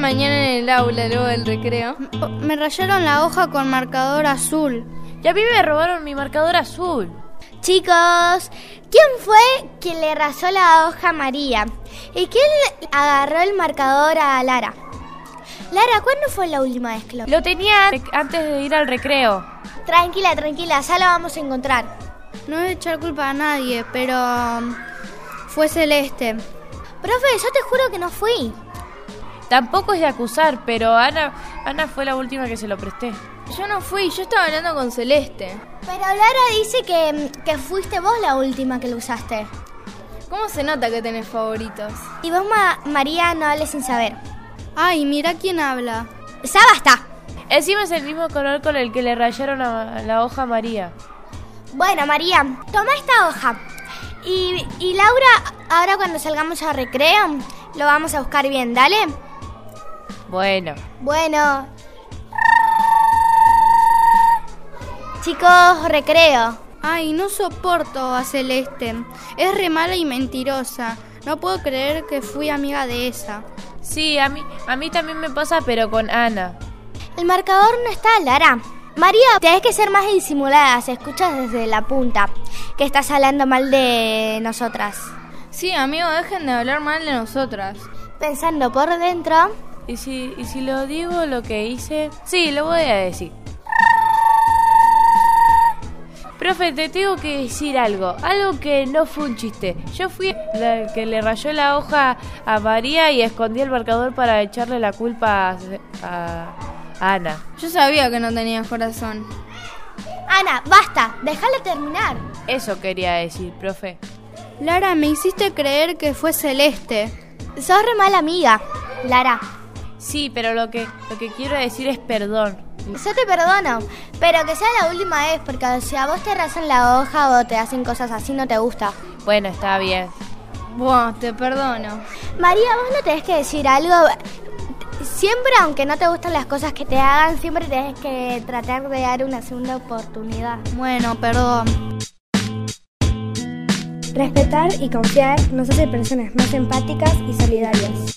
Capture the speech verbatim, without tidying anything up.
mañana en el aula, luego del recreo. Me rayaron la hoja con marcador azul. Y a mí me robaron mi marcador azul. Chicos, ¿quién fue quien le rasó la hoja a María? ¿Y quién agarró el marcador a Lara? Lara, ¿cuándo fue la última vez que lo...? Lo tenía antes de ir al recreo. Tranquila, tranquila, ya lo vamos a encontrar. No voy a echar culpa a nadie, pero... fue Celeste. Profe, yo te juro que no fui. Tampoco es de acusar, pero Ana, Ana fue la última que se lo presté. Yo no fui, yo estaba hablando con Celeste. Pero Lara dice que, que fuiste vos la última que lo usaste. ¿Cómo se nota que tenés favoritos? Y vos, Ma- María, no hables sin saber. Ay, mira quién habla. ¡Ya basta! Encima es el mismo color con el que le rayaron a la hoja a María. Bueno, María, toma esta hoja. Y, y Laura, ahora cuando salgamos a recreo, lo vamos a buscar bien, ¿dale? Bueno. Bueno. Chicos, recreo. Ay, no soporto a Celeste. Es re mala y mentirosa. No puedo creer que fui amiga de esa. Sí, a mí, a mí también me pasa, pero con Ana. El marcador no está, Lara. María, tenés que ser más disimulada. Se escucha desde la punta que estás hablando mal de nosotras. Sí, amigo, dejen de hablar mal de nosotras. Pensando por dentro. ¿Y si, y si lo digo lo que hice? Sí, lo voy a decir. Profe, te tengo que decir algo. Algo que no fue un chiste. Yo fui la que le rayó la hoja a María y escondí el marcador para echarle la culpa a, a, a Ana. Yo sabía que no tenías corazón. Ana, basta, déjala terminar. Eso quería decir, profe. Lara, me hiciste creer que fue Celeste. Sos re mala amiga, Lara. Sí, pero lo que, lo que quiero decir es perdón. Yo te perdono, pero que sea la última vez, porque si a vos te rasan la hoja o te hacen cosas así no te gusta. Bueno, está bien. Buah, te perdono. María, vos no tenés que decir algo. Siempre, aunque no te gustan las cosas que te hagan, siempre tenés que tratar de dar una segunda oportunidad. Bueno, perdón. Respetar y confiar nos hace personas más empáticas y solidarias.